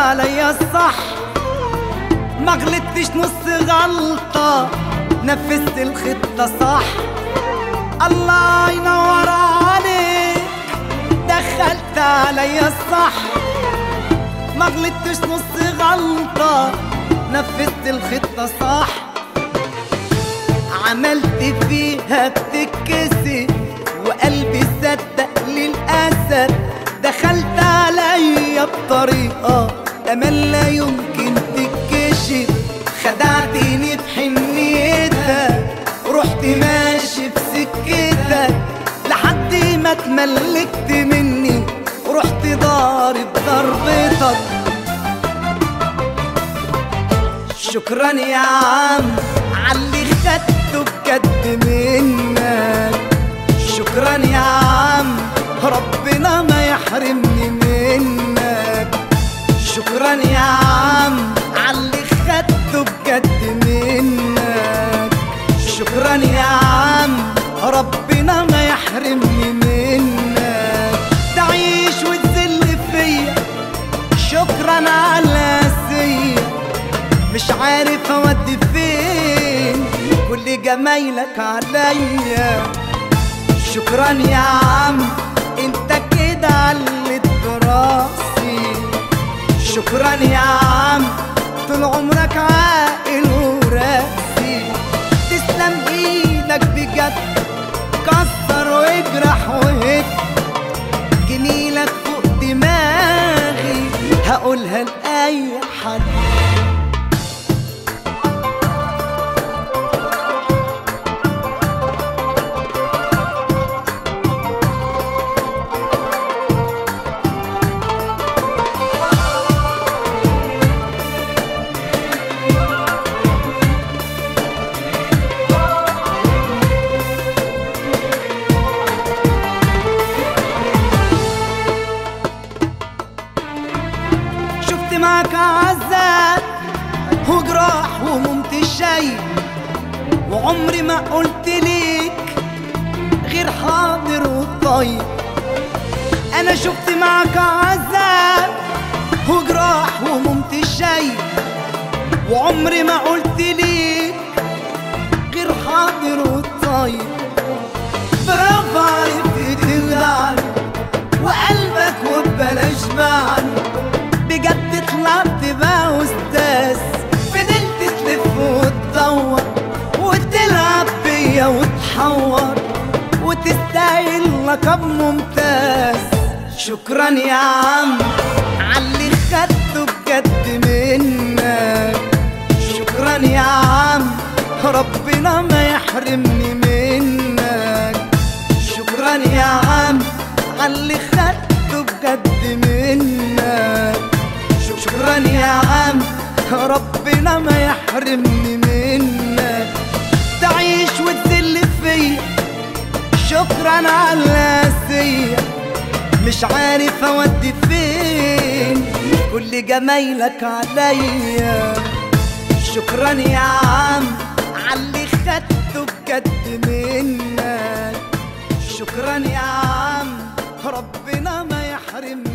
عليا الصح، ما غلطتش نص غلطة، نفذت الخطة صح. الله ينور عليك، دخلت عليا الصح، ما غلطتش نص غلطة، نفذت الخطة صح. عملت فيها بتتكسر وقلبي صدق للأسف، دخلت عليا بطريقة أمل لا يمكن تتكشف. خدعتني بحنيتك، رحت ماشي بسكتك لحد ما اتملكت مني، رحت ضارب ضربتك. شكرا يا عم عاللي خدته بجد منك، شكرا يا عم ربنا ما يحرمني منك. شكرا يا عم عاللي خدته بجد منك، شكرا يا عم ربنا ما يحرمني منك. تعيش وتذل فيا شكرا على سيا، مش عارف اودي فين كل جمايلك عليا. شكرا يا عم انت كده علت راسي، شكرا يا عم طول عمرك عاقل وراسي. تسلم ايدك بجد، كسر واجرح وهد، جميلك فوق دماغي هقولها لأي حد. معك عذاب وجراح وممت شيء، وعمري ما قلت ليك غير حاضر وطيب. انا شفت معك عذاب وجراح وممت شيء، وعمري ما قلت ليك غير حاضر وطيب. برافو عرفت تخدعني وقلبك وببلاش معني، بجد طلعت بقى أستاذ. فضلت تلف وتدور وتلعب بيا وتحور وتستاهل لقب ممتاز. شكرا يا عم عاللي خدته بجد منك، شكرا يا عم ربنا ما يحرمني منك. شكرا يا عم عاللي خدته بجد منك، شكرا يا عم ربنا ما يحرمني منك. تعيش وتذل فيا شكرا على سيا، مش عارف اودي فين كل جمايلك عليا. شكرا يا عم عاللي خدته بجد منك، شكرا يا عم ربنا ما يحرمني